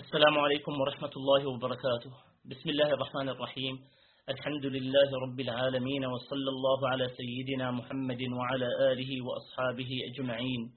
السلام عليكم ورحمة الله وبركاته. بسم الله الرحمن الرحيم. الحمد لله رب العالمين، وصلى الله على سيدنا محمد وعلى آله وأصحابه أجمعين.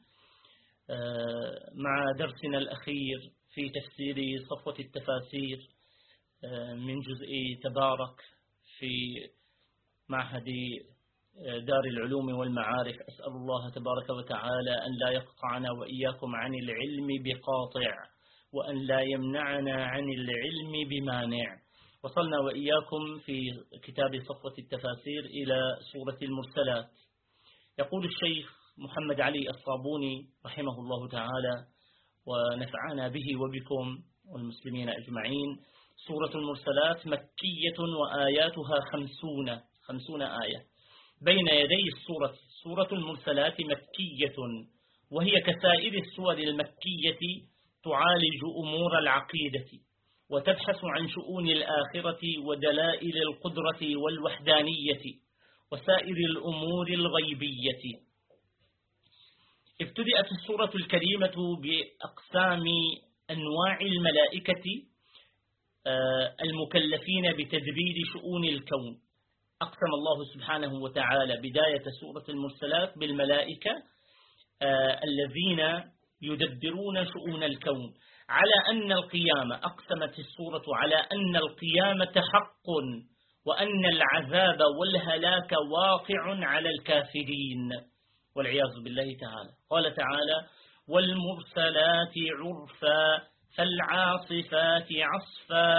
مع درسنا الأخير في تفسير صفوة التفاسير من جزء تبارك في معهد دار العلوم والمعارف. أسأل الله تبارك وتعالى أن لا يقطعنا وإياكم عن العلم بقاطع، وأن لا يمنعنا عن العلم بمانع. وصلنا وإياكم في كتاب صفوة التفاسير إلى سورة المرسلات. يقول الشيخ محمد علي الصابوني رحمه الله تعالى ونفعنا به وبكم والمسلمين أجمعين: سورة المرسلات مكية وآياتها 50 آية. بين يدي السورة سورة المرسلات مكية، وهي كسائر السور المكية تعالج أمور العقيدة وتبحث عن شؤون الآخرة ودلائل القدرة والوحدانية وسائر الأمور الغيبية. ابتدأت السورة الكريمة بأقسام أنواع الملائكة المكلفين بتدبير شؤون الكون. أقسم الله سبحانه وتعالى بداية سورة المرسلات بالملائكة الذين يدبرون شؤون الكون، على أن القيامة، أقسمت السورة على أن القيامة حق، وأن العذاب والهلاك واقع على الكافرين والعياذ بالله تعالى. قال تعالى: والمرسلات عرفا فالعاصفات عصفا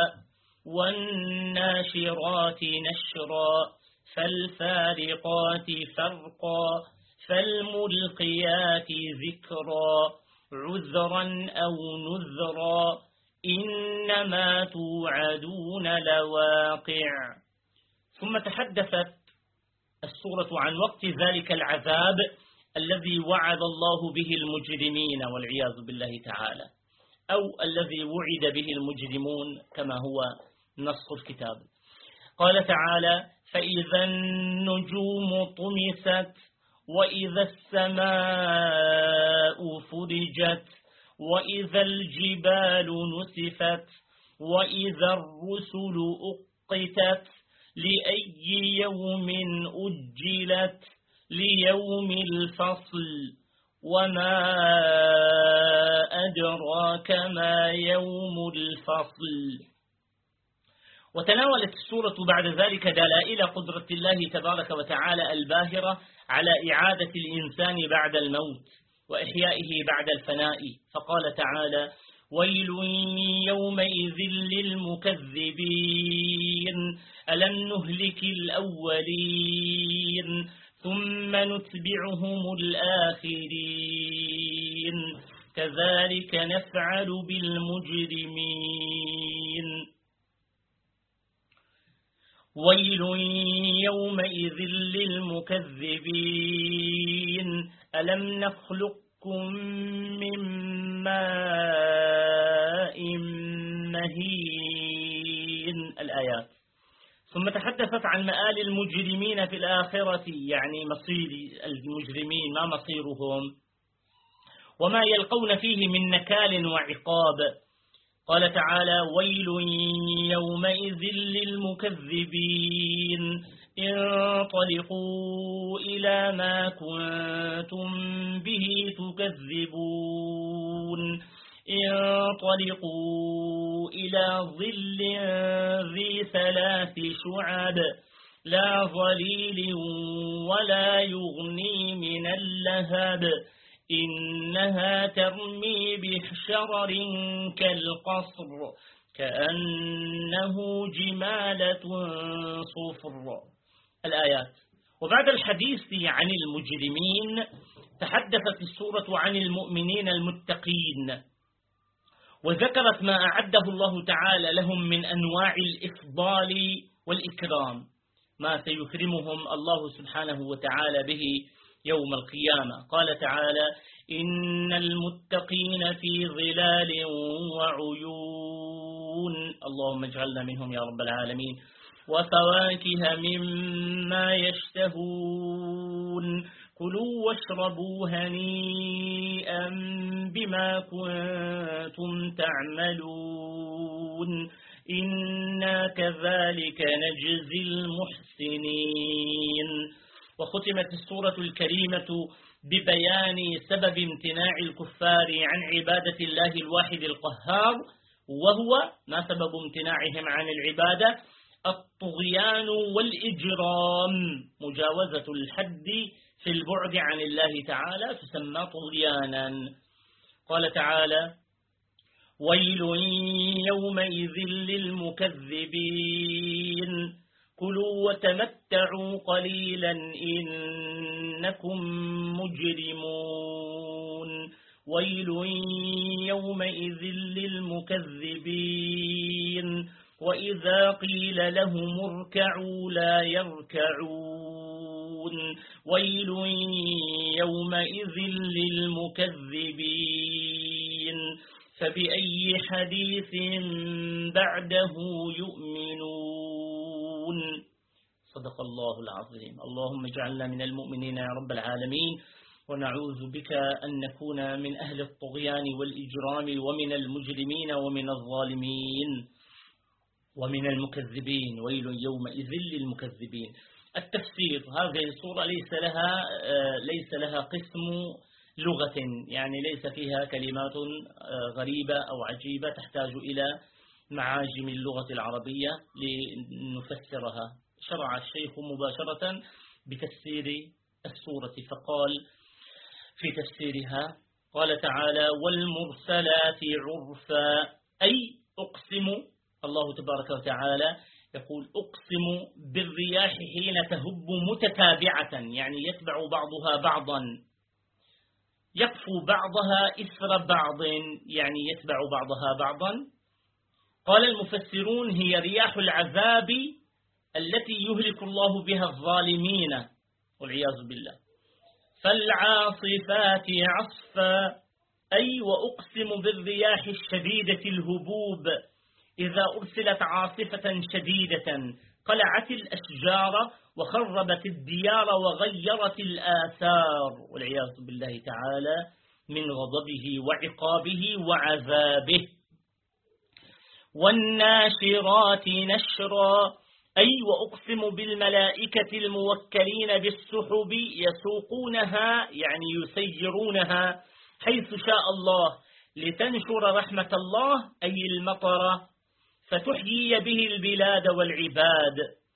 والناشرات نشرا فالفارقات فرقا فالملقيات ذكرا عذرا أو نذرا إنما توعدون لواقع. ثم تحدثت السورة عن وقت ذلك العذاب الذي وعد الله به المجرمين والعياذ بالله تعالى، أو الذي وعد به المجرمون كما هو نص الكتاب. قال تعالى: فإذا النجوم طمست وإذا السماء فرجت وإذا الجبال نسفت وإذا الرسل أقتت لأي يوم أجلت ليوم الفصل وما أدراك ما يوم الفصل. وتناولت السورة بعد ذلك دلائل قدرة الله تبارك وتعالى الباهرة على إعادة الإنسان بعد الموت وإحيائه بعد الفناء. فقال تعالى: ويل يومئذ للمكذبين ألم نهلك الأولين ثم نتبعهم الآخرين كذلك نفعل بالمجرمين. ويل يومئذ للمكذبين ألم نخلقكم من ماء مهين. الآيات. ثم تحدثت عن مآل المجرمين في الآخرة، يعني مصير المجرمين، ما مصيرهم وما يلقون فيه من نكال وعقاب. قال تعالى: ويل يومئذ للمكذبين انطلقوا إلى ما كنتم به تكذبون انطلقوا إلى ظل ذي 3 شعب لا ظليل ولا يغني من اللهب إنها ترمي بشرر كالقصر كأنه جمالة صفر. الآيات. وبعد الحديث عن المجرمين تحدثت السورة عن المؤمنين المتقين، وذكرت ما أعده الله تعالى لهم من أنواع الإفضال والإكرام، ما سيكرمهم الله سبحانه وتعالى به يوم القيامة. قال تعالى: إن المتقين في ظلال وعيون، اللهم اجعلنا منهم يا رب العالمين، وفواكه مما يشتهون كلوا واشربوا هنيئا بما كنتم تعملون إنا كذلك نجزي المحسنين. وختمت السورة الكريمة ببيان سبب امتناع الكفار عن عبادة الله الواحد القهار، وهو ما سبب امتناعهم عن العبادة؟ الطغيان والإجرام. مجاوزة الحد في البعد عن الله تعالى تسمى طغيانا. قال تعالى: ويل يومئذ للمكذبين كلوا وتمتعوا قليلا إنكم مجرمون. ويل يومئذ للمكذبين وإذا قيل لهم اركعوا لا يركعون. ويل يومئذ للمكذبين فبأي حديث بعده يؤمنون. صدق الله العظيم. اللهم اجعلنا من المؤمنين يا رب العالمين، ونعوذ بك أن نكون من أهل الطغيان والإجرام ومن المجرمين ومن الظالمين ومن المكذبين. ويل يومئذ للمكذبين. التفسير: هذه السورة ليس لها قسم لغة، يعني ليس فيها كلمات غريبة أو عجيبة تحتاج إلى معاجم اللغة العربية لنفسرها. شرع الشيخ مباشرة بتفسير السورة فقال في تفسيرها: قال تعالى: والمرسلات عرفا، أي أقسم. الله تبارك وتعالى يقول: أقسم بالرياح حين تهب متتابعة، يعني يتبع بعضها بعضا، يقفو بعضها إثر بعض، يعني يتبع بعضها بعضا. قال المفسرون: هي رياح العذاب التي يهلك الله بها الظالمين والعياذ بالله. فالعاصفات عصفا، أي وأقسم بالرياح الشديدة الهبوب إذا أرسلت عاصفة شديدة قلعت الأشجار وخربت الديار وغيرت الآثار والعياذ بالله تعالى من غضبه وعقابه وعذابه. والناشرات نشرا، أي وأقسم بالملائكة الموكلين بالسحب يسوقونها، يعني يسيرونها حيث شاء الله لتنشر رحمة الله، أي المطر، فتحيي به البلاد والعباد.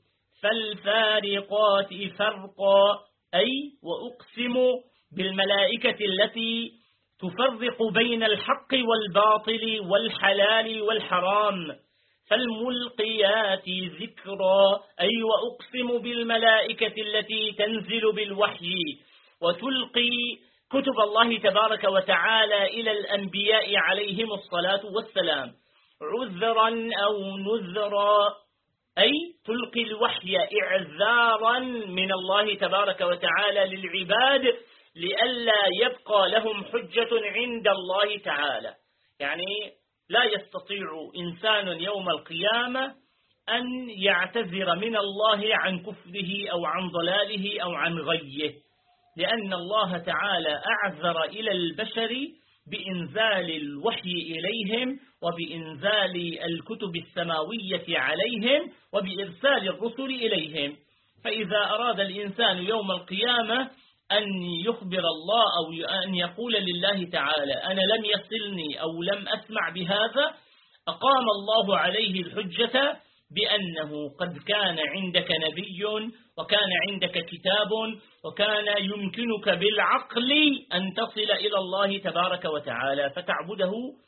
فالفارقات فرقا، أي وأقسم بالملائكة التي تفرق بين الحق والباطل والحلال والحرام. فالملقيات ذكرا، أي وأقسم بالملائكة التي تنزل بالوحي وتلقي كتب الله تبارك وتعالى إلى الأنبياء عليهم الصلاة والسلام عذرا أو نذرا، أي تلقي الوحي إعذارا من الله تبارك وتعالى للعباد لئلا يبقى لهم حجة عند الله تعالى. يعني لا يستطيع إنسان يوم القيامة أن يعتذر من الله عن كفره أو عن ضلاله أو عن غيه، لأن الله تعالى أعذر إلى البشر بإنزال الوحي إليهم وبإنزال الكتب السماوية عليهم وبإرسال الرسل إليهم. فإذا أراد الإنسان يوم القيامة أن يخبر الله أو أن يقول لله تعالى: أنا لم يصلني أو لم أسمع بهذا، أقام الله عليه الحجة بأنه قد كان عندك نبي وكان عندك كتاب وكان يمكنك بالعقل أن تصل إلى الله تبارك وتعالى فتعبده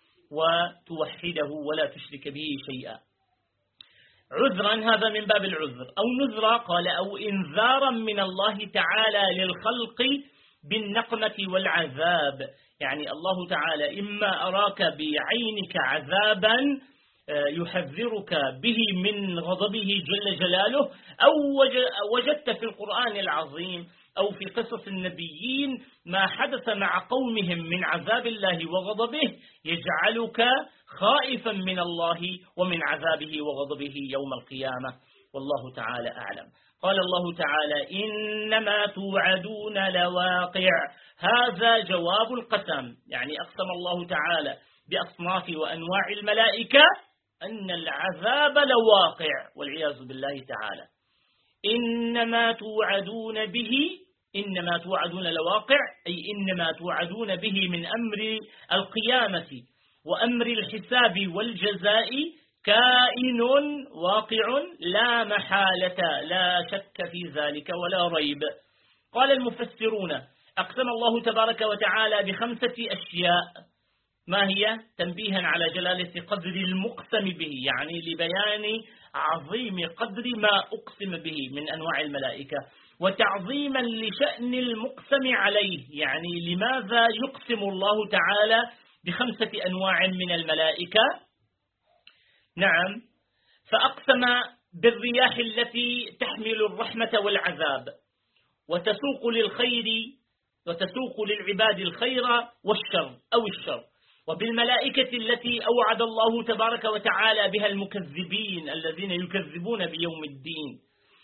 وتوحده ولا تشرك به شيئا. عذرا، هذا من باب العذر. أو نذرا، قال: أو إنذارا من الله تعالى للخلق بالنقمة والعذاب، يعني الله تعالى إما أراك بعينك عذابا يحذرك به من غضبه جل جلاله، أو وجدت في القرآن العظيم أو في قصص النبيين ما حدث مع قومهم من عذاب الله وغضبه يجعلك خائفا من الله ومن عذابه وغضبه يوم القيامة. والله تعالى أعلم. قال الله تعالى: إنما توعدون لواقع. هذا جواب القسم، يعني أقسم الله تعالى بأصناف وأنواع الملائكة أن العذاب لواقع والعياذ بالله تعالى. إنما توعدون به، إنما توعدون لواقع، أي إنما توعدون به من أمر القيامة وأمر الحساب والجزاء كائن واقع لا محالة، لا شك في ذلك ولا ريب. قال المفسرون: أقسم الله تبارك وتعالى ب5 أشياء. ما هي؟ تنبيها على جلالة قدر المقسم به، يعني لبيان عظيم قدر ما أقسم به من أنواع الملائكة، وتعظيما لشأن المقسم عليه، يعني لماذا يقسم الله تعالى ب5 أنواع من الملائكة؟ نعم، فأقسم بالرياح التي تحمل الرحمة والعذاب وتسوق للخير وتسوق للعباد الخير والشر أو الشر، وبالملائكة التي أوعد الله تبارك وتعالى بها المكذبين الذين يكذبون بيوم الدين.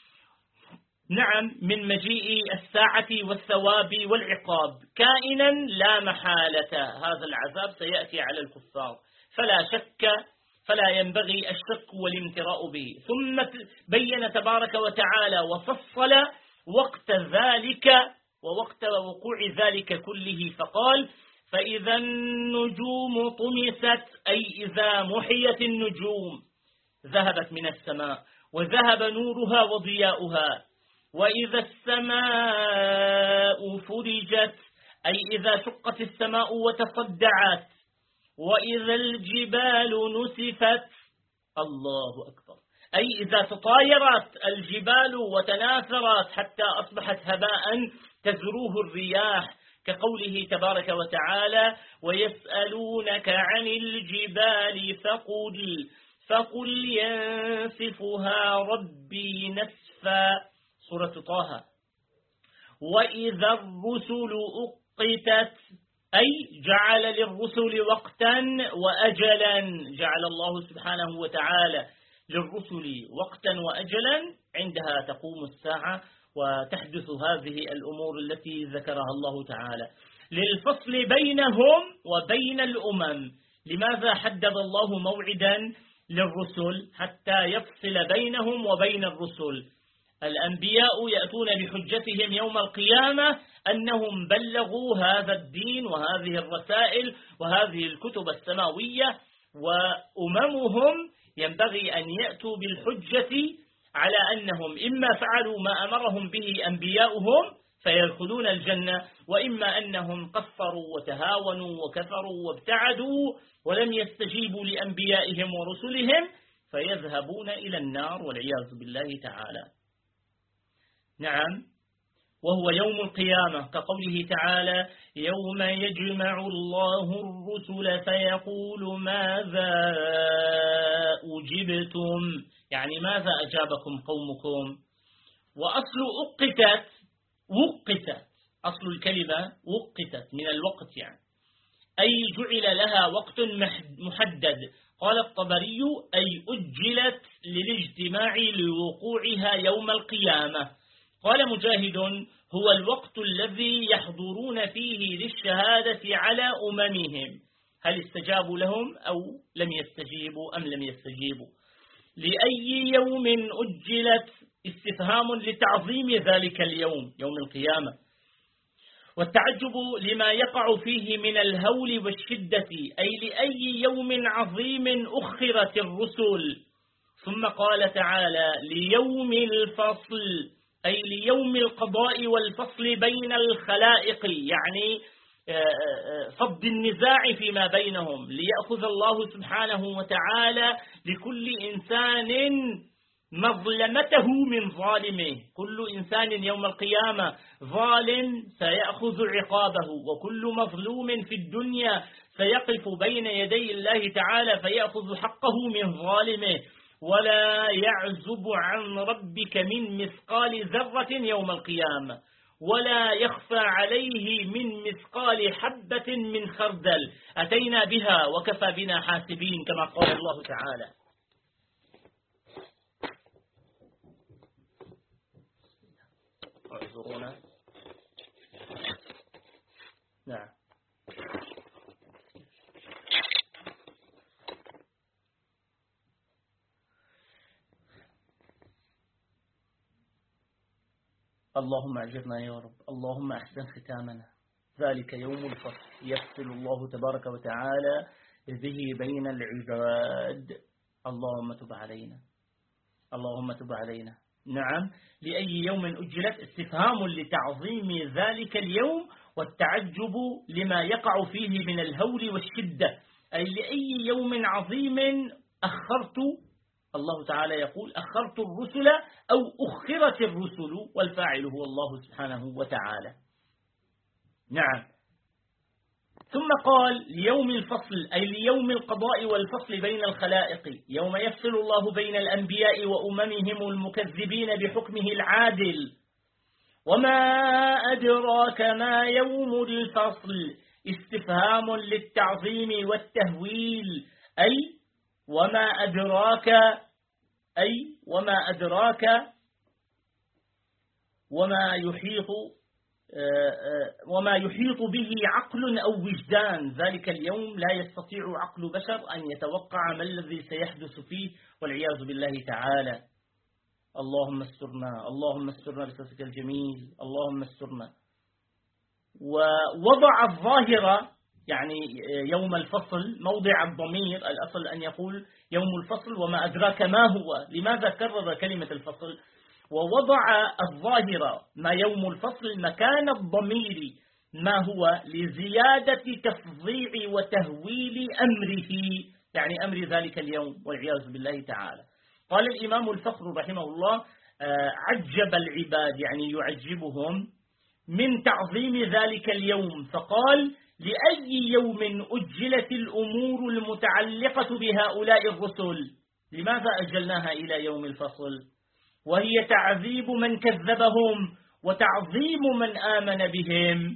نعم، من مجيء الساعة والثواب والعقاب كائنا لا محالة، هذا العذاب سيأتي على الكفار فلا شك، فلا ينبغي الشك والامتراء به. ثم بين تبارك وتعالى وفصل وقت ذلك ووقت وقوع ذلك كله، فقال: فإذا النجوم طمست، أي إذا محيت النجوم، ذهبت من السماء وذهب نورها وضياؤها. وإذا السماء فرجت، أي إذا شقت السماء وتصدعت. وإذا الجبال نسفت، الله أكبر، أي إذا تطايرت الجبال وتناثرت حتى أصبحت هباء تزروه الرياح، كقوله تبارك وتعالى: ويسألونك عن الجبال فقل ينسفها ربي نسفا، سورة طه. وإذا الرسل أقتت، أي جعل للرسل وقتا وأجلا، جعل الله سبحانه وتعالى للرسل وقتا وأجلا، عندها تقوم الساعة وتحدث هذه الأمور التي ذكرها الله تعالى للفصل بينهم وبين الأمم. لماذا حدد الله موعدا للرسل؟ حتى يفصل بينهم وبين الرسل. الأنبياء يأتون بحجتهم يوم القيامة أنهم بلغوا هذا الدين وهذه الرسائل وهذه الكتب السماوية، وأممهم ينبغي أن يأتوا بالحجة على أنهم إما فعلوا ما أمرهم به أنبياؤهم فيدخلون الجنة، وإما أنهم قصروا وتهاونوا وكفروا وابتعدوا ولم يستجيبوا لأنبيائهم ورسلهم فيذهبون إلى النار والعياذ بالله تعالى. نعم، وهو يوم القيامة، كقوله تعالى: يوم يجمع الله الرسل فيقول ماذا أجبتم، يعني ماذا أجابكم قومكم. وأصل أقتت، وقتت، أصل الكلمة وقتت من الوقت، يعني أي جعل لها وقت محدد. قال الطبري: أي أجلت للاجتماع لوقوعها يوم القيامة. قال مجاهد: هو الوقت الذي يحضرون فيه للشهادة على أممهم، هل استجابوا لهم أو لم يستجيبوا أم لم يستجيبوا. لأي يوم أجلت، استفهام لتعظيم ذلك اليوم، يوم القيامة، والتعجب لما يقع فيه من الهول والشدة، أي لأي يوم عظيم أخرت الرسل. ثم قال تعالى: ليوم الفصل، أي ليوم القضاء والفصل بين الخلائق، يعني فض النزاع فيما بينهم، ليأخذ الله سبحانه وتعالى لكل إنسان مظلمته من ظالمه. كل إنسان يوم القيامة ظالم سيأخذ عقابه، وكل مظلوم في الدنيا سيقف بين يدي الله تعالى فيأخذ حقه من ظالمه. ولا يعزب عن ربك من مثقال ذرة يوم القيامة، ولا يخفى عليه من مثقال حبة من خردل أتينا بها وكفى بنا حاسبين، كما قال الله تعالى. اعذرونا. نعم. اللهم أجرنا يا رب، اللهم أحسن ختامنا. ذلك يوم الفصل يفصل الله تبارك وتعالى به بين العباد. اللهم تب علينا، اللهم تب علينا. نعم. لأي يوم أجلت؟ استفهام لتعظيم ذلك اليوم والتعجب لما يقع فيه من الهول والشدة، أي لأي يوم عظيم أخرت. الله تعالى يقول أخرت الرسل أو أخرت الرسل، والفاعل هو الله سبحانه وتعالى. نعم. ثم قال ليوم الفصل، أي ليوم القضاء والفصل بين الخلائق، يوم يفصل الله بين الأنبياء وأممهم المكذبين بحكمه العادل. وما أدراك ما يوم الفصل؟ استفهام للتعظيم والتهويل، أي وما أدراك، أي وما أدراك وما يحيط به عقل أو وجدان. ذلك اليوم لا يستطيع عقل بشر أن يتوقع ما الذي سيحدث فيه، والعياذ بالله تعالى. اللهم استرنا، اللهم استرنا بسترك الجميل، اللهم استرنا. ووضع الظاهرة يعني يوم الفصل موضع الضمير، الأصل أن يقول يوم الفصل وما أدراك ما هو. لماذا كرر كلمة الفصل؟ ووضع الظاهرة ما يوم الفصل مكان الضمير ما هو لزيادة تفظيع وتهويل أمره، يعني أمر ذلك اليوم، والعياذ بالله تعالى. قال الإمام الفخر رحمه الله عجب العباد، يعني يعجبهم من تعظيم ذلك اليوم، فقال لأي يوم أجلت الأمور المتعلقة بهؤلاء الرسل؟ لماذا أجلناها إلى يوم الفصل؟ وهي تعذيب من كذبهم وتعظيم من آمن بهم،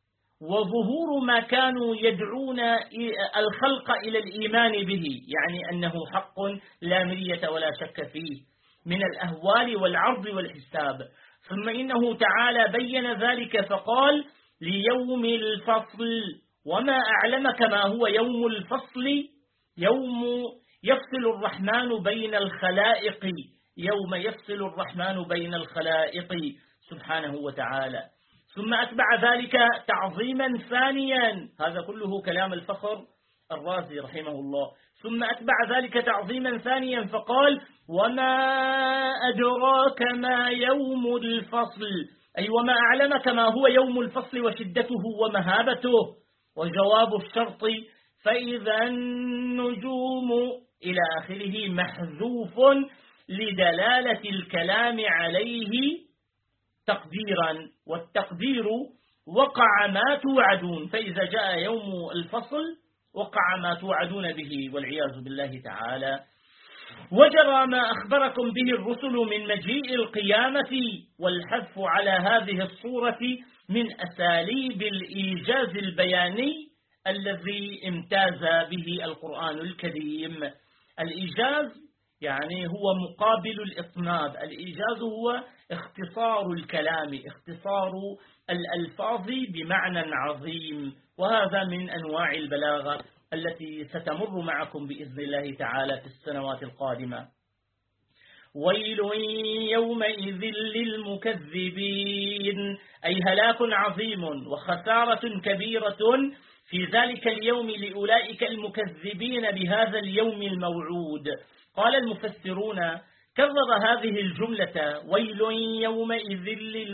وظهور ما كانوا يدعون الخلق إلى الإيمان به، يعني أنه حق لا مرية ولا شك فيه من الأهوال والعرض والحساب. ثم إنه تعالى بين ذلك فقال ليوم الفصل. وما أعلمك ما هو يوم الفصل؟ يوم يفصل الرحمن بين الخلائق، يوم يفصل الرحمن بين الخلائق سبحانه وتعالى. ثم أتبع ذلك تعظيما ثانيا، هذا كله كلام الفخر الرازي رحمه الله. ثم أتبع ذلك تعظيما ثانيا فقال وما أدراك ما يوم الفصل، أي وما أعلمك ما هو يوم الفصل وشدته ومهابته. وجواب الشرط فإذا النجوم إلى آخره محذوف لدلالة الكلام عليه تقديرا، والتقدير وقع ما توعدون، فإذا جاء يوم الفصل وقع ما توعدون به، والعياذ بالله تعالى. وجرى ما أخبركم به الرسل من مجيء القيامة، والحذف على هذه الصورة من أساليب الإيجاز البياني الذي امتاز به القرآن الكريم. الإيجاز يعني هو مقابل الإطناب، الإيجاز هو اختصار الكلام، اختصار الألفاظ بمعنى عظيم، وهذا من أنواع البلاغة التي ستمر معكم بإذن الله تعالى في السنوات القادمة. ويل يومئذ للمكذبين، أي هلاك عظيم وخسارة كبيرة في ذلك اليوم لأولئك المكذبين بهذا اليوم الموعود. قال المفسرون كرر هذه الجملة ويل يومئذ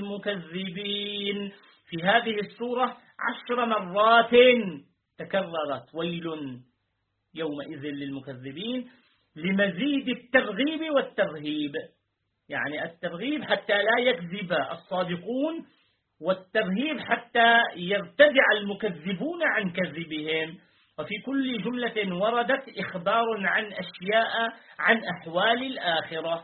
للمكذبين في هذه السورة 10 مرات، تكررت ويل يومئذ للمكذبين لمزيد الترغيب والترهيب، يعني الترغيب حتى لا يكذب الصادقون، والترهيب حتى يرتدع المكذبون عن كذبهم. وفي كل جملة وردت إخبار عن أشياء عن أحوال الآخرة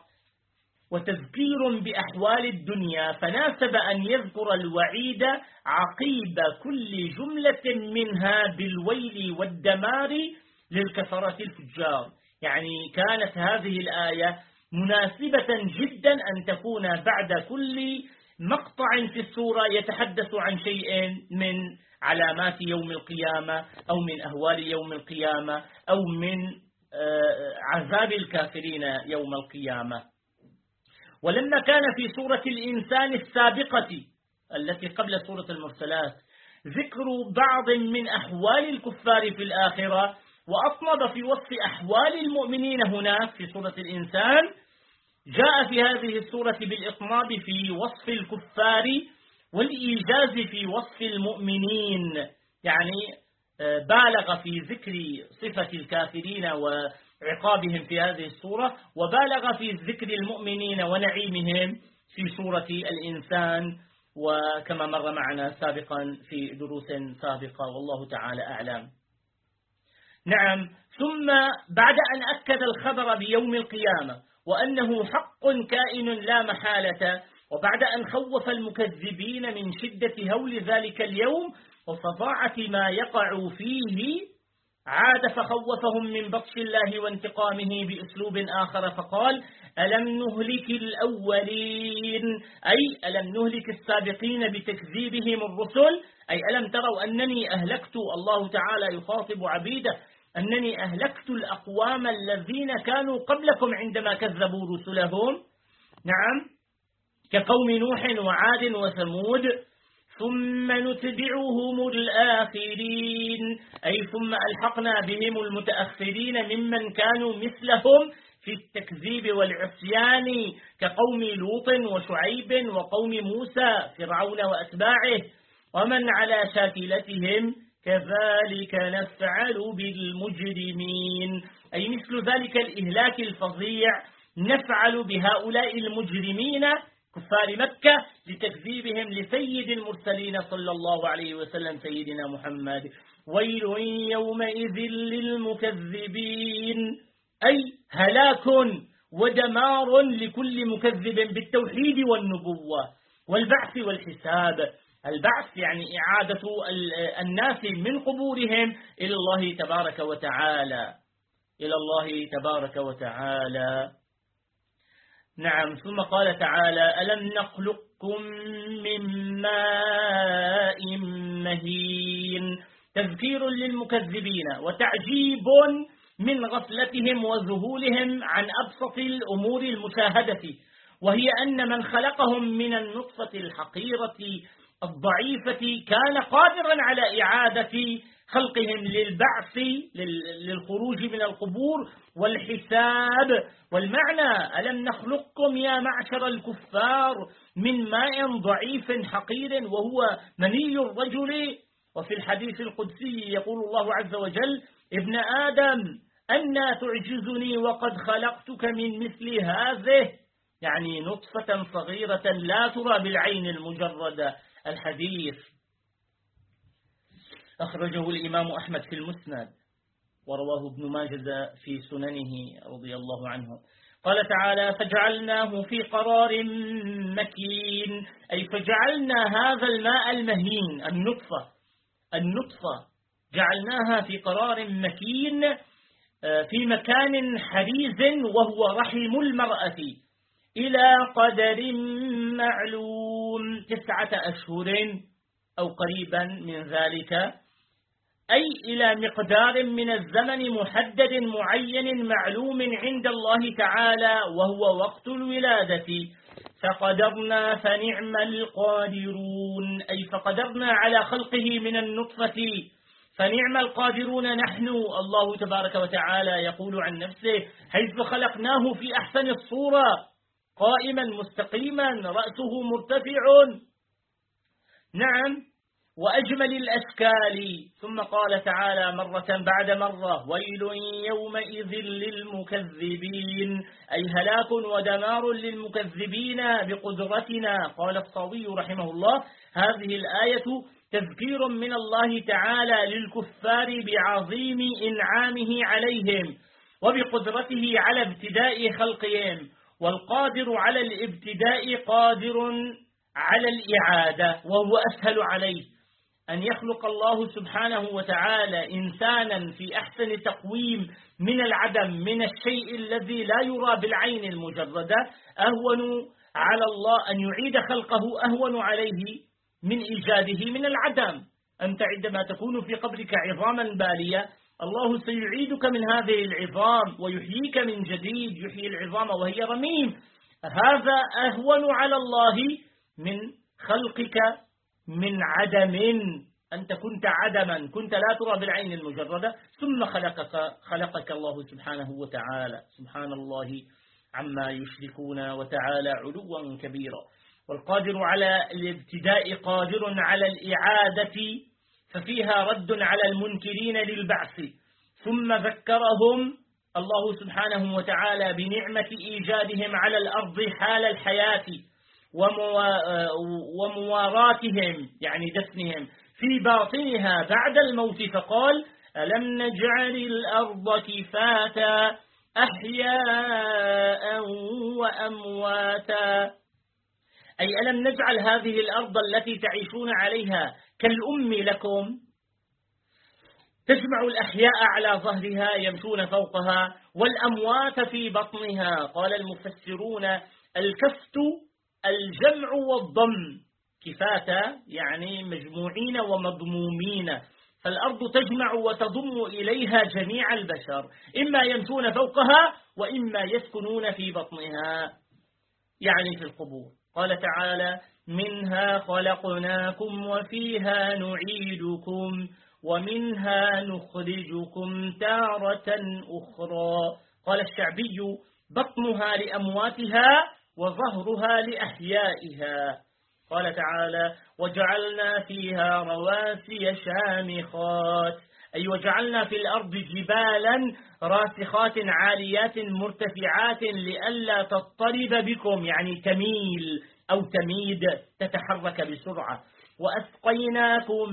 وتذكير بأحوال الدنيا، فناسب أن يذكر الوعيد عقيب كل جملة منها بالويل والدمار للكفرة الفجار. يعني كانت هذه الآية مناسبة جدا أن تكون بعد كل مقطع في السورة يتحدث عن شيء من علامات يوم القيامة أو من أهوال يوم القيامة أو من عذاب الكافرين يوم القيامة. ولما كان في سورة الإنسان السابقة التي قبل سورة المرسلات ذكر بعض من أحوال الكفار في الآخرة، وأطنب في وصف أحوال المؤمنين هناك في سورة الإنسان، جاء في هذه السورة بالإطناب في وصف الكفار والإيجاز في وصف المؤمنين، يعني بالغ في ذكر صفة الكافرين وعقابهم في هذه السورة، وبالغ في ذكر المؤمنين ونعيمهم في سورة الإنسان، وكما مر معنا سابقا في دروس سابقة والله تعالى أعلم. نعم، ثم بعد أن أكد الخبر بيوم القيامة وأنه حق كائن لا محالة، وبعد أن خوف المكذبين من شدة هول ذلك اليوم وفظاعة ما يقع فيه، عاد فخوفهم من بطش الله وانتقامه بأسلوب آخر فقال: ألم نهلك الأولين، أي ألم نهلك السابقين بتكذيبهم الرسل، أي ألم تروا أنني أهلكت، الله تعالى يخاطب عبيده، أنني أهلكت الأقوام الذين كانوا قبلكم عندما كذبوا رسلهم، نعم، كقوم نوح وعاد وثمود، ثم نتبعهم الآخرين، أي ثم ألحقنا بهم المتأخرين ممن كانوا مثلهم في التكذيب والعصيان كقوم لوط وشعيب وقوم موسى فرعون وأتباعه، ومن على شاكلتهم كذلك نفعل بالمجرمين، أي مثل ذلك الإهلاك الفظيع نفعل بهؤلاء المجرمين كفار مكة لتكذيبهم لسيد المرسلين صلى الله عليه وسلم سيدنا محمد. ويل يومئذ للمكذبين، أي هلاك ودمار لكل مكذب بالتوحيد والنبوة والبعث والحساب. البعث يعني إعادة الناس من قبورهم إلى الله تبارك وتعالى، إلى الله تبارك وتعالى. نعم، ثم قال تعالى: ألم نخلقكم من ماء مهين، تذكير للمكذبين وتعجيب من غفلتهم وذهولهم عن أبسط الأمور المشاهدة، وهي أن من خلقهم من النطفة الحقيرة الضعيفة كان قادرا على إعادة خلقهم للبعث للخروج من القبور والحساب. والمعنى: ألم نخلقكم يا معشر الكفار من ماء ضعيف حقير وهو مني الرجل. وفي الحديث القدسي يقول الله عز وجل: ابن آدم أنى تعجزني وقد خلقتك من مثل هذه، يعني نطفة صغيرة لا ترى بالعين المجردة. الحديث أخرجه الإمام أحمد في المسند، ورواه ابن ماجه في سننه رضي الله عنه. قال تعالى: فجعلناه في قرار مكين، أي فجعلنا هذا الماء المهين النطفة جعلناها في قرار مكين في مكان حريز وهو رحم المرأة إلى قدر معلوم 9 أشهر أو قريبا من ذلك، أي إلى مقدار من الزمن محدد معين معلوم عند الله تعالى وهو وقت الولادة. فقدرنا فنعم القادرون، أي فقدرنا على خلقه من النطفة فنعم القادرون نحن. الله تبارك وتعالى يقول عن نفسه: حيث خلقناه في أحسن الصورة قائما مستقيما رأسه مرتفع، نعم، وأجمل الأشكال. ثم قال تعالى مرة بعد مرة: ويل يومئذ للمكذبين، أي هلاك ودمار للمكذبين بقدرتنا. قال الصاوي رحمه الله: هذه الآية تذكير من الله تعالى للكفار بعظيم إنعامه عليهم وبقدرته على ابتداء خلقهم، والقادر على الابتداء قادر على الإعادة، وهو أسهل عليه أن يخلق الله سبحانه وتعالى إنسانا في أحسن تقويم من العدم، من الشيء الذي لا يرى بالعين المجردة، أهون على الله أن يعيد خلقه أهون عليه من إيجاده من العدم. أنت عندما تكون في قبرك عظاما بالية الله سيعيدك من هذه العظام ويحييك من جديد، يحيي العظام وهي رميم. هذا أهون على الله من خلقك من عدم. أنت كنت عدما، كنت لا ترى بالعين المجردة، ثم خلقك الله سبحانه وتعالى. سبحان الله عما يشركون وتعالى علوا كبيرا. والقادر على الابتداء قادر على الإعادة، ففيها رد على المنكرين للبعث. ثم ذكرهم الله سبحانه وتعالى بنعمة إيجادهم على الأرض حال الحياة ومواراتهم يعني دفنهم في باطنها بعد الموت، فقال ألم نجعل الأرض كفاتا أحياء وأمواتا، أي ألم نجعل هذه الأرض التي تعيشون عليها كالأم لكم، تجمع الأحياء على ظهرها يمشون فوقها والأموات في بطنها. قال المفسرون الكفت الجمع والضم، كفاتا يعني مجموعين ومضمومين، فالأرض تجمع وتضم إليها جميع البشر، إما يمشون فوقها وإما يسكنون في بطنها يعني في القبور. قال تعالى منها خلقناكم وفيها نعيدكم ومنها نخرجكم تارة أخرى. قال الشعبي بطنها لأمواتها وظهرها لأحيائها. قال تعالى وجعلنا فيها رواسي شامخات، أي وجعلنا في الأرض جبالا راسخات عاليات مرتفعات لئلا تضطرب بكم يعني تميل أو تميد تتحرك بسرعة. وأسقيناكم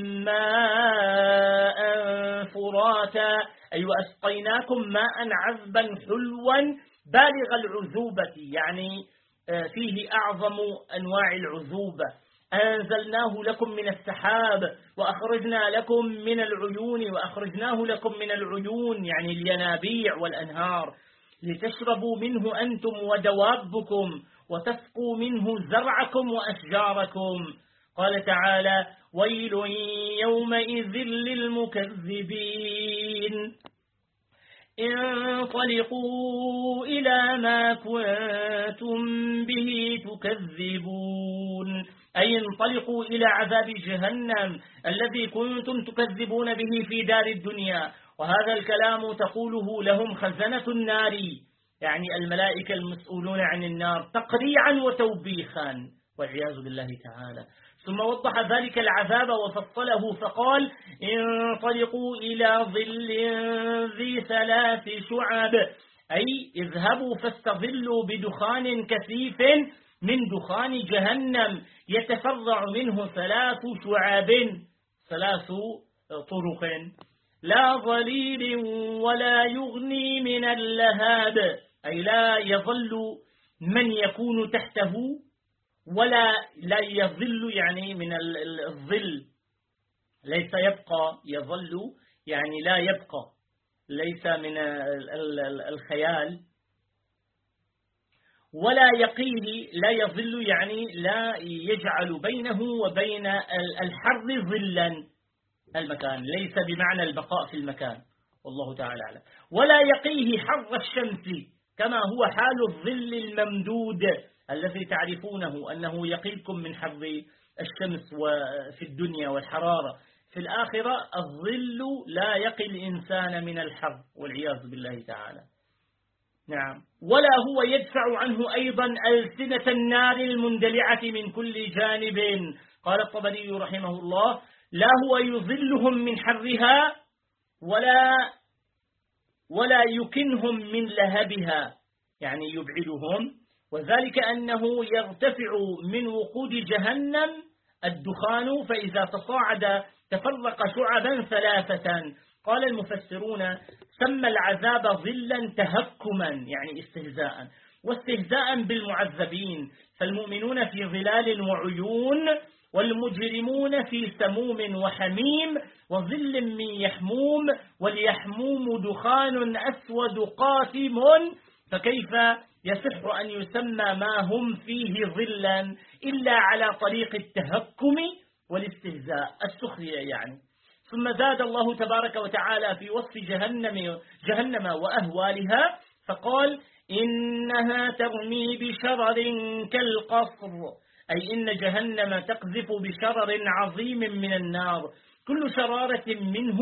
ماء فراتا، أي وأسقيناكم ماء عذبا حلوا بالغ العذوبة يعني فيه أعظم أنواع العذوبة. أنزلناه لكم من السحاب وأخرجنا لكم من العيون، وأخرجناه لكم من العيون يعني الينابيع والأنهار، لتشربوا منه أنتم ودوابكم وتسقوا منه زرعكم وأشجاركم. قال تعالى ويل يومئذ للمكذبين انطلقوا إلى ما كنتم به تكذبون، أي انطلقوا إلى عذاب جهنم الذي كنتم تكذبون به في دار الدنيا. وهذا الكلام تقوله لهم خزنة النار يعني الملائكة المسؤولون عن النار تقريعا وتوبيخا والعياذ بالله تعالى. ثم وضح ذلك العذاب وفصله فقال انطلقوا إلى ظل ذي 3 شعب، أي اذهبوا فاستظلوا بدخان كثيف من دخان جهنم يتفرع منه 3 شعاب 3 طرق لا ظليل ولا يغني من اللهاب، أي لا يظل من يكون تحته ولا لا يظل يعني من الظل، ليس يبقى، يظل يعني لا يبقى، ليس من الخيال. ولا يقيه لا يظل يعني لا يجعل بينه وبين الحر ظلا، المكان ليس بمعنى البقاء في المكان والله تعالى أعلم. ولا يقيه حر الشمس كما هو حال الظل الممدود الذي تعرفونه أنه يقيكم من حر الشمس وفي الدنيا والحرارة. في الآخرة الظل لا يقي الإنسان من الحر والعياذ بالله تعالى. نعم. ولا هو يدفع عنه أيضا ألسنة النار المندلعة من كل جانب. قال الطبري رحمه الله لا هو يظلهم من حرها ولا يكنهم من لهبها يعني يبعدهم، وذلك أنه يرتفع من وقود جهنم الدخان فإذا تصاعد تفرق شعبا 3. قال المفسرون سمى العذاب ظلا تهكما يعني استهزاء، واستهزاء بالمعذبين، فالمؤمنون في ظلال وعيون والمجرمون في سموم وحميم وظل من يحموم، واليحموم دخان أسود قاتم، فكيف يصح أن يسمى ما هم فيه ظلا إلا على طريق التهكم والاستهزاء، السخرية يعني. ثم زاد الله تبارك وتعالى في وصف جهنم وأهوالها فقال إنها ترمي بشرر كالقصر، أي إن جهنم تقذف بشرر عظيم من النار، كل شرارة منه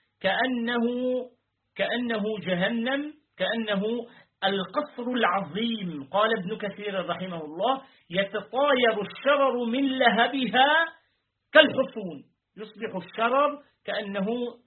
كأنه جهنم، كأنه القصر العظيم. قال ابن كثير رحمه الله يتطاير الشرر من لهبها كالحصون، يصبح الشرر كأنه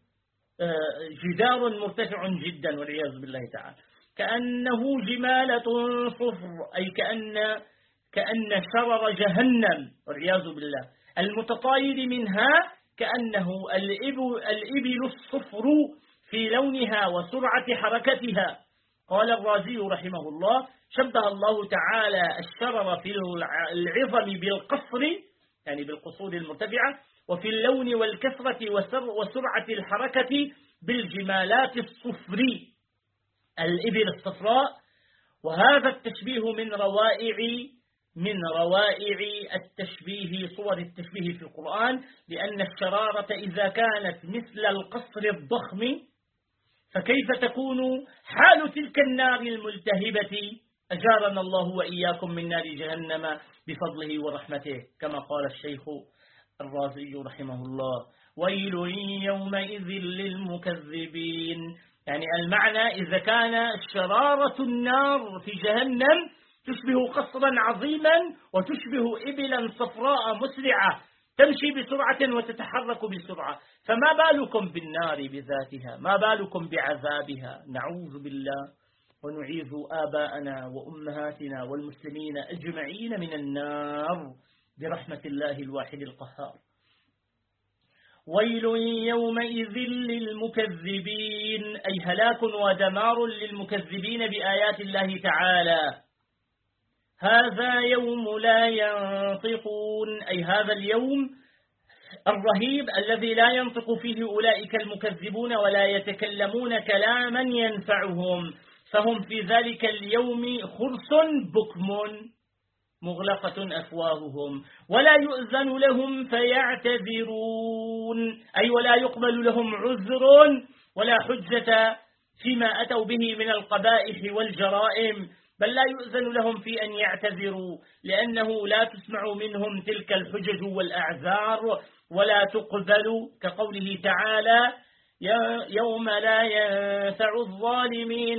جدار مرتفع جدا والعياذ بالله تعالى، كأنه جمالة صفر، أي كأن شرر جهنم والعياذ بالله المتطاير منها كأنه الإبل الصفر في لونها وسرعة حركتها. قال الرازي رحمه الله شبه الله تعالى الشرر في العظم بالقصر، يعني بالقصور المرتفعة، وفي اللون والكثرة وسرعة الحركة بالجمالات الصفر، الإبل الصفراء. وهذا التشبيه من روائع التشبيه، صور التشبيه في القرآن، لأن الشرارة إذا كانت مثل القصر الضخم فكيف تكون حال تلك النار الملتهبة؟ أجارنا الله وإياكم من نار جهنم بفضله ورحمته، كما قال الشيخ الرازي رحمه الله ويل يومئذ للمكذبين. يعني المعنى إذا كان شرارة النار في جهنم تشبه قصرا عظيما وتشبه إبلا صفراء مسرعة تمشي بسرعة وتتحرك بسرعة، فما بالكم بالنار بذاتها، ما بالكم بعذابها؟ نعوذ بالله ونعيذ آباءنا وأمهاتنا والمسلمين أجمعين من النار برحمة الله الواحد القهار. ويل يومئذ للمكذبين، أي هلاك ودمار للمكذبين بآيات الله تعالى. هذا يوم لا ينطقون، أي هذا اليوم الرهيب الذي لا ينطق فيه أولئك المكذبون ولا يتكلمون كلاما ينفعهم، فهم في ذلك اليوم خرس بكم مغلقة أفواههم ولا يؤذن لهم فيعتذرون، أي ولا يقبل لهم عذر ولا حجة فيما أتوا به من القبائح والجرائم، بل لا يؤذن لهم في أن يعتذروا، لأنه لا تسمع منهم تلك الحجج والأعذار ولا تقبل، كقوله تعالى يوم لا ينفع الظالمين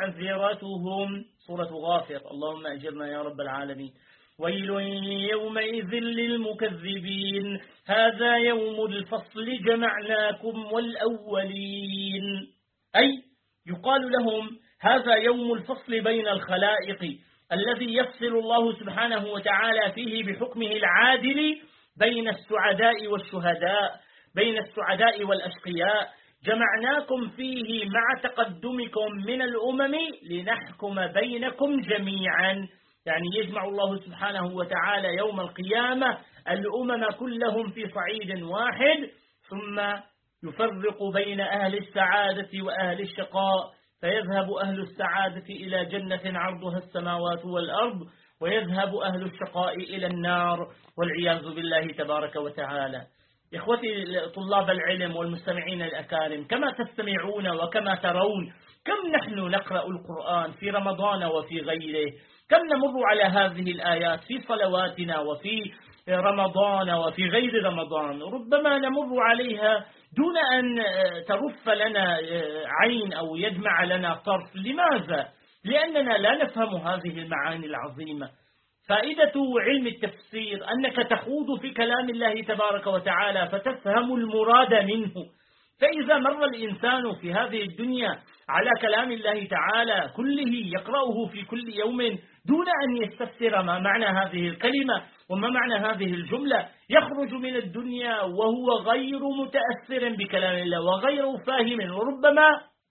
معذرتهم، سورة غافر. اللهم أجرنا يا رب العالمين. ويل يومئذ للمكذبين، هذا يوم الفصل جمعناكم والأولين، أي يقال لهم هذا يوم الفصل بين الخلائق الذي يفصل الله سبحانه وتعالى فيه بحكمه العادل بين السعداء والشهداء، بين السعداء والأشقياء. جمعناكم فيه مع تقدمكم من الأمم لنحكم بينكم جميعا، يعني يجمع الله سبحانه وتعالى يوم القيامة الأمم كلهم في صعيد واحد، ثم يفرق بين أهل السعادة وأهل الشقاء، فيذهب أهل السعادة إلى جنة عرضها السماوات والأرض، ويذهب أهل الشقاء إلى النار والعياذ بالله تبارك وتعالى. إخوتي طلاب العلم والمستمعين الأكارم، كما تستمعون وكما ترون كم نحن نقرأ القرآن في رمضان وفي غيره، كم نمر على هذه الآيات في صلواتنا وفي رمضان وفي غير رمضان، ربما نمر عليها دون أن ترف لنا عين أو يدمع لنا طرف. لماذا؟ لأننا لا نفهم هذه المعاني العظيمة. فائدة علم التفسير أنك تخوض في كلام الله تبارك وتعالى فتفهم المراد منه، فإذا مر الإنسان في هذه الدنيا على كلام الله تعالى كله يقرأه في كل يوم دون أن يستفسر ما معنى هذه الكلمة وما معنى هذه الجملة، يخرج من الدنيا وهو غير متأثر بكلام الله وغير فاهم، وربما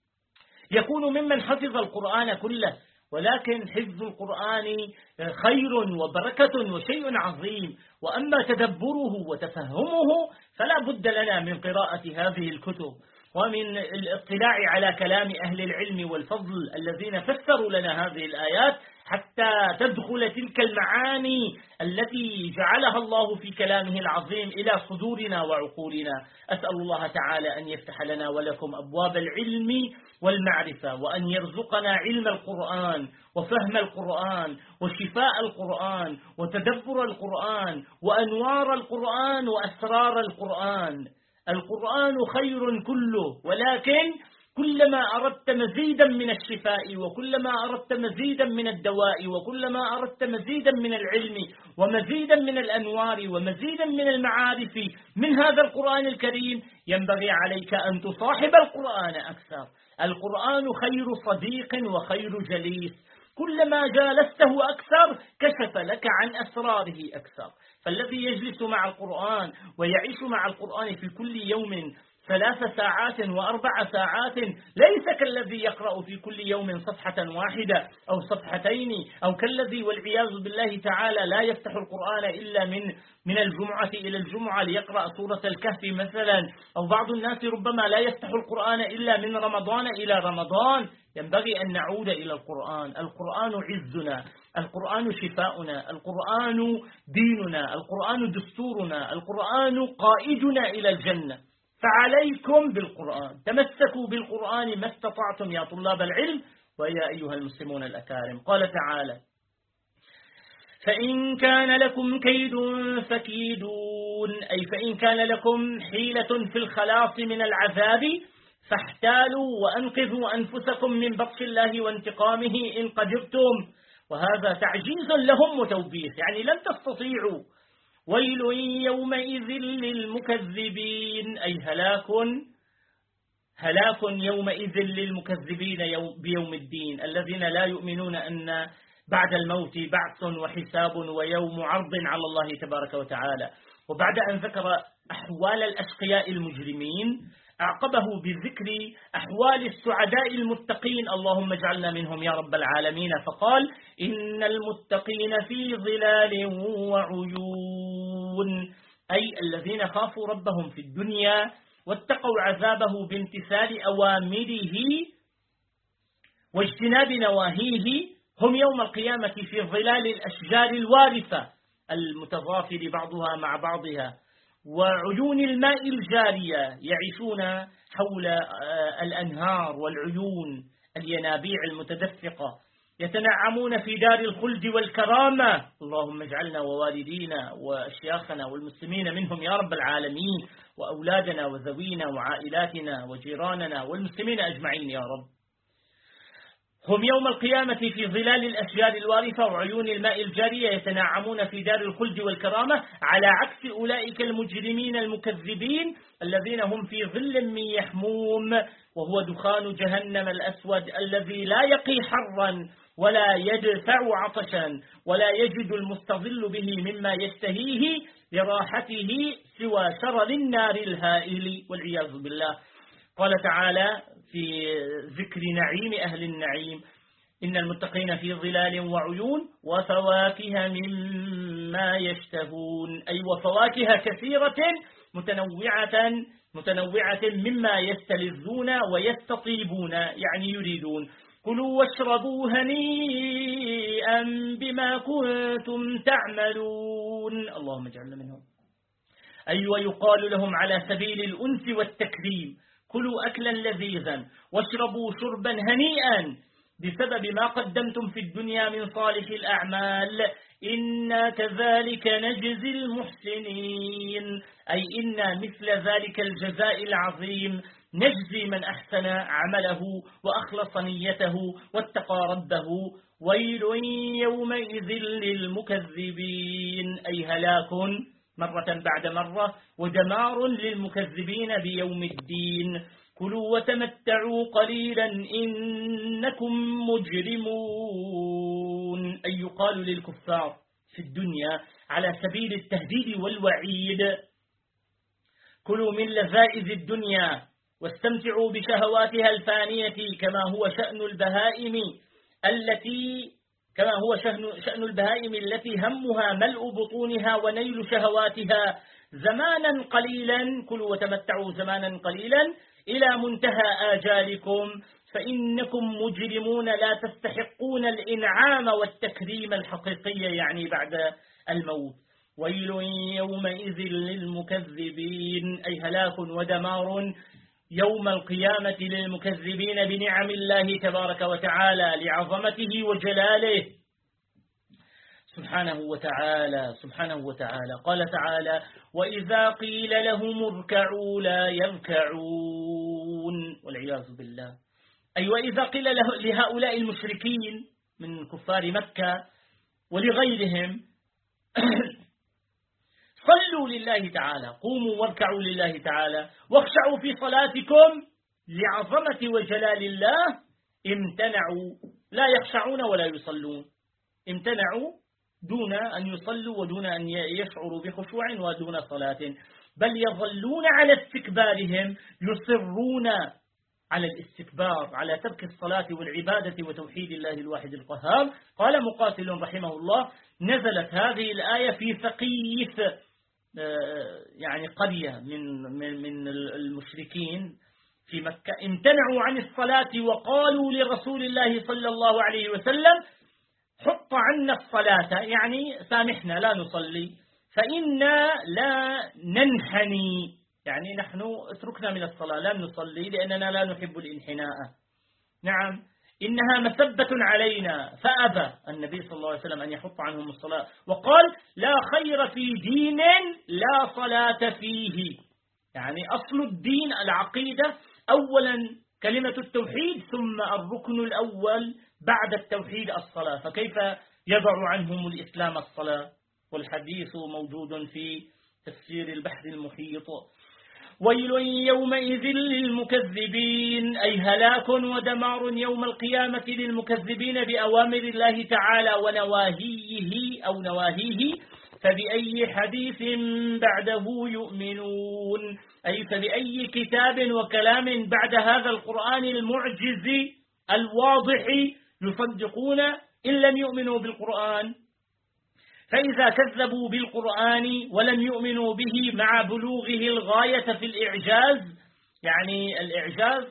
يكون ممن حفظ القرآن كله، ولكن حفظ القرآن خير وبركة وشيء عظيم، وأما تدبره وتفهمه فلا بد لنا من قراءة هذه الكتب ومن الاطلاع على كلام أهل العلم والفضل الذين فسروا لنا هذه الآيات حتى تدخل تلك المعاني التي جعلها الله في كلامه العظيم إلى صدورنا وعقولنا. أسأل الله تعالى أن يفتح لنا ولكم أبواب العلم والمعرفة، وأن يرزقنا علم القرآن وفهم القرآن وشفاء القرآن وتدبر القرآن وأنوار القرآن وأسرار القرآن. القرآن خير كله، ولكن كلما أردت مزيدا من الشفاء، وكلما أردت مزيدا من الدواء، وكلما أردت مزيدا من العلم ومزيدا من الأنوار ومزيدا من المعارف من هذا القرآن الكريم، ينبغي عليك أن تصاحب القرآن أكثر. القرآن خير صديق وخير جليس، كلما جالسته أكثر كشف لك عن أسراره أكثر. فالذي يجلس مع القرآن ويعيش مع القرآن في كل يوم 3 ساعات و4 ساعات ليس كالذي يقرأ في كل يوم صفحة واحدة أو صفحتين، أو كالذي والعياذ بالله تعالى لا يفتح القرآن إلا من الجمعة إلى الجمعة ليقرأ سورة الكهف مثلا، أو بعض الناس ربما لا يفتح القرآن إلا من رمضان إلى رمضان. ينبغي أن نعود إلى القرآن. القرآن عزنا، القرآن شفاؤنا، القرآن ديننا، القرآن دستورنا، القرآن قائدنا إلى الجنة. فعليكم بالقرآن، تمسكوا بالقرآن ما استطعتم يا طلاب العلم ويا أيها المسلمون الأكارم. قال تعالى: فإن كان لكم كيد فكيدون، أي فإن كان لكم حيلة في الخلاص من العذاب فاحتالوا وأنقذوا أنفسكم من بطش الله وانتقامه إن قدرتم. وهذا تعجيز لهم وتوبيخ، يعني لن تستطيعوا. ويل يومئذ للمكذبين، أي هلاك يومئذ للمكذبين بيوم الدين، الذين لا يؤمنون أن بعد الموت بعث وحساب ويوم عرض على الله تبارك وتعالى. وبعد أن ذكر أحوال الأشقياء المجرمين أعقبه بذكر أحوال السعداء المتقين، اللهم اجعلنا منهم يا رب العالمين، فقال: إن المتقين في ظلال وعيون، أي الذين خافوا ربهم في الدنيا واتقوا عذابه بامتثال أوامره واجتناب نواهيه، هم يوم القيامة في ظلال الأشجار الوارثة المتضافر بعضها مع بعضها وعيون الماء الجارية، يعيشون حول الأنهار والعيون الينابيع المتدفقة، يتنعمون في دار الخلد والكرامة. اللهم اجعلنا ووالدينا وأشياخنا والمسلمين منهم يا رب العالمين، وأولادنا وذوينا وعائلاتنا وجيراننا والمسلمين أجمعين يا رب. هم يوم القيامة في ظلال الأشجار الوارثة وعيون الماء الجارية، يتنعمون في دار الخلد والكرامة، على عكس أولئك المجرمين المكذبين الذين هم في ظل من يحموم، وهو دخان جهنم الأسود الذي لا يقي حرا ولا يدفع عطشا ولا يجد المستظل به مما يشتهيه لراحته سوى شرر النار الهائل والعياذ بالله. قال تعالى في ذكر نعيم أهل النعيم: إن المتقين في ظلال وعيون وفواكه مما يشتهون، أي وفواكه كثيرة متنوعة مما يستلذون ويستطيبون، يعني يريدون. كلوا واشربوا هنيئا بما كنتم تعملون، اللهم اجعلنا منهم. أيوة، يقال لهم على سبيل الأنس والتكريم: كلوا أكلا لذيذا واشربوا شربا هنيئا بسبب ما قدمتم في الدنيا من صالح الأعمال، إنا كذلك نجزي المحسنين، أي إنا مثل ذلك الجزاء العظيم نجزي من أحسن عمله وأخلص نيته واتقى ربه. ويل يومئذ للمكذبين، أي هلاك مرة بعد مرة ودمار للمكذبين بيوم الدين. كلوا وتمتعوا قليلا إنكم مجرمون، أي يقال للكفار في الدنيا على سبيل التهديد والوعيد: كلوا من لذائذ الدنيا واستمتعوا بشهواتها الفانية كما هو شأن البهائم التي همها ملء بطونها ونيل شهواتها زمانا قليلا. كلوا وتمتعوا زمانا قليلا إلى منتهى آجالكم فإنكم مجرمون لا تستحقون الإنعام والتكريم الحقيقية يعني بعد الموت. ويل يومئذ للمكذبين، أي هلاك ودمار يوم القيامة للمكذبين بنعم الله تبارك وتعالى لعظمته وجلاله سبحانه وتعالى. قال تعالى: وإذا قيل لهم اركعوا لا يركعون، والعياذ بالله. أي وإذا قيل لهؤلاء المشركين من كفار مكة ولغيرهم صلوا لله تعالى، قوموا واركعوا لله تعالى واخشعوا في صلاتكم لعظمة وجلال الله، امتنعوا لا يخشعون ولا يصلون، امتنعوا دون أن يصلوا ودون أن يشعروا بخشوع ودون صلاة، بل يظلون على استكبارهم، يصرون على الاستكبار على ترك الصلاة والعبادة وتوحيد الله الواحد القهار. قال مقاتل رحمه الله: نزلت هذه الآية في ثقيف، يعني قرية من المشركين في مكة، امتنعوا عن الصلاة وقالوا لرسول الله صلى الله عليه وسلم: حط عنا الصلاة، يعني سامحنا لا نصلي، فإنا لا ننحني، يعني نحن اتركنا من الصلاة لا نصلي لأننا لا نحب الانحناء. نعم، إنها مسبة علينا، فأبى النبي صلى الله عليه وسلم أن يحط عنهم الصلاة، وقال: لا خير في دين لا صلاة فيه. يعني أصل الدين العقيدة، أولا كلمة التوحيد، ثم الركن الأول بعد التوحيد الصلاة، فكيف يضع عنهم الإسلام الصلاة؟ والحديث موجود في تفسير البحر المحيط. ويل يومئذ للمكذبين، أي هلاك ودمار يوم القيامة للمكذبين بأوامر الله تعالى ونواهيه أو نواهيه، فبأي حديث بعده يؤمنون، أي فبأي كتاب وكلام بعد هذا القرآن المعجز الواضح يصدقون إن لم يؤمنوا بالقرآن. فإذا كذبوا بالقرآن ولم يؤمنوا به مع بلوغه الغاية في الإعجاز، يعني الإعجاز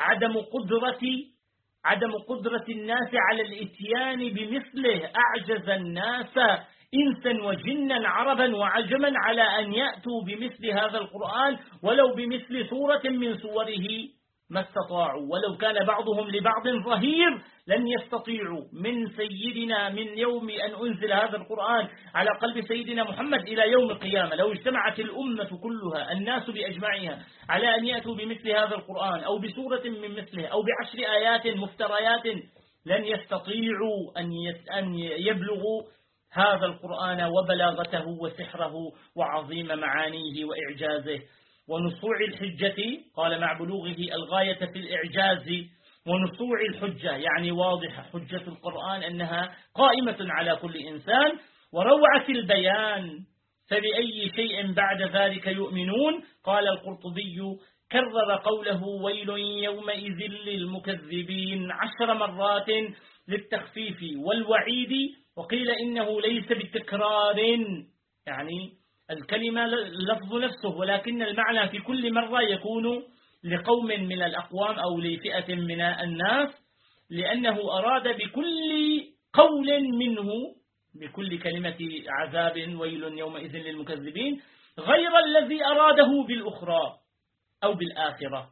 عدم قدرة الناس على الإتيان بمثله، أعجز الناس إنسا وجنا عربا وعجما على أن يأتوا بمثل هذا القرآن ولو بمثل سورة من سوره ما استطاعوا، ولو كان بعضهم لبعض ظهير لن يستطيعوا من سيدنا من يوم أن أنزل هذا القرآن على قلب سيدنا محمد إلى يوم القيامة. لو اجتمعت الأمة كلها الناس بأجمعها على أن يأتوا بمثل هذا القرآن أو بسورة من مثله أو ب10 آيات مفتريات لن يستطيعوا أن يبلغوا هذا القرآن وبلاغته وسحره وعظيم معانيه وإعجازه ونصوع الحجة. قال: مع بلوغه الغاية في الإعجاز ونصوع الحجة، يعني واضحة حجة القرآن أنها قائمة على كل إنسان، وروعة البيان، فبأي شيء بعد ذلك يؤمنون. قال القرطبي: كرر قوله ويل يومئذ للمكذبين 10 مرات للتخفيف والوعيد، وقيل إنه ليس بتكرار، يعني الكلمة لفظ نفسه، ولكن المعنى في كل مرة يكون لقوم من الأقوام أو لفئة من الناس، لأنه أراد بكل قول منه، بكل كلمة عذاب ويل يومئذ للمكذبين، غير الذي أراده بالأخرى أو بالآخرة،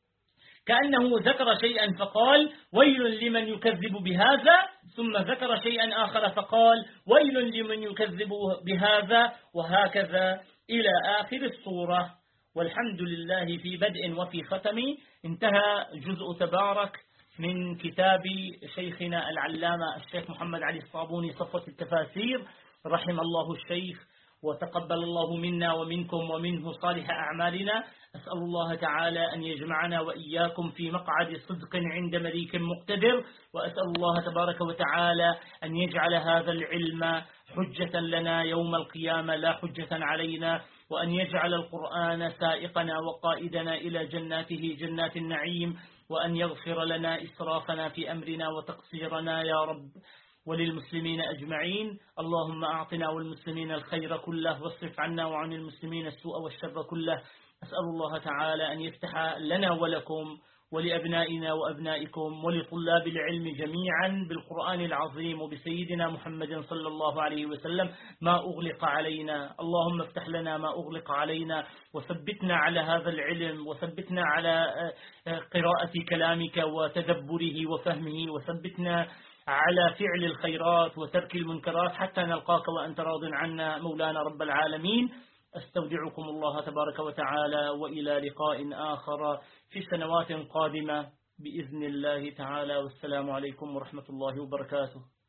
كأنه ذكر شيئا فقال ويل لمن يكذب بهذا، ثم ذكر شيئا آخر فقال ويل لمن يكذب بهذا، وهكذا إلى آخر السورة. والحمد لله في بدء وفي ختم. انتهى جزء تبارك من كتاب شيخنا العلامة الشيخ محمد علي الصابوني صفوة التفاسير رحم الله الشيخ، وتقبل الله منا ومنكم ومنه صالح أعمالنا. أسأل الله تعالى أن يجمعنا وإياكم في مقعد صدق عند مليك مقتدر، وأسأل الله تبارك وتعالى أن يجعل هذا العلم حجة لنا يوم القيامة لا حجة علينا، وأن يجعل القرآن سائقنا وقائدنا إلى جناته جنات النعيم، وأن يغفر لنا إسرافنا في أمرنا وتقصيرنا يا رب، وللمسلمين أجمعين. اللهم أعطنا والمسلمين الخير كله، واصرف عنا وعن المسلمين السوء والشر كله. أسأل الله تعالى أن يفتح لنا ولكم ولأبنائنا وأبنائكم ولطلاب العلم جميعا بالقرآن العظيم وبسيدنا محمد صلى الله عليه وسلم ما أغلق علينا. اللهم افتح لنا ما أغلق علينا، وثبتنا على هذا العلم، وثبتنا على قراءة كلامك وتدبره وفهمه، وثبتنا على فعل الخيرات وترك المنكرات حتى نلقاك وأنت راض عنا مولانا رب العالمين. أستودعكم الله تبارك وتعالى، وإلى لقاء آخر في سنوات قادمة بإذن الله تعالى، والسلام عليكم ورحمة الله وبركاته.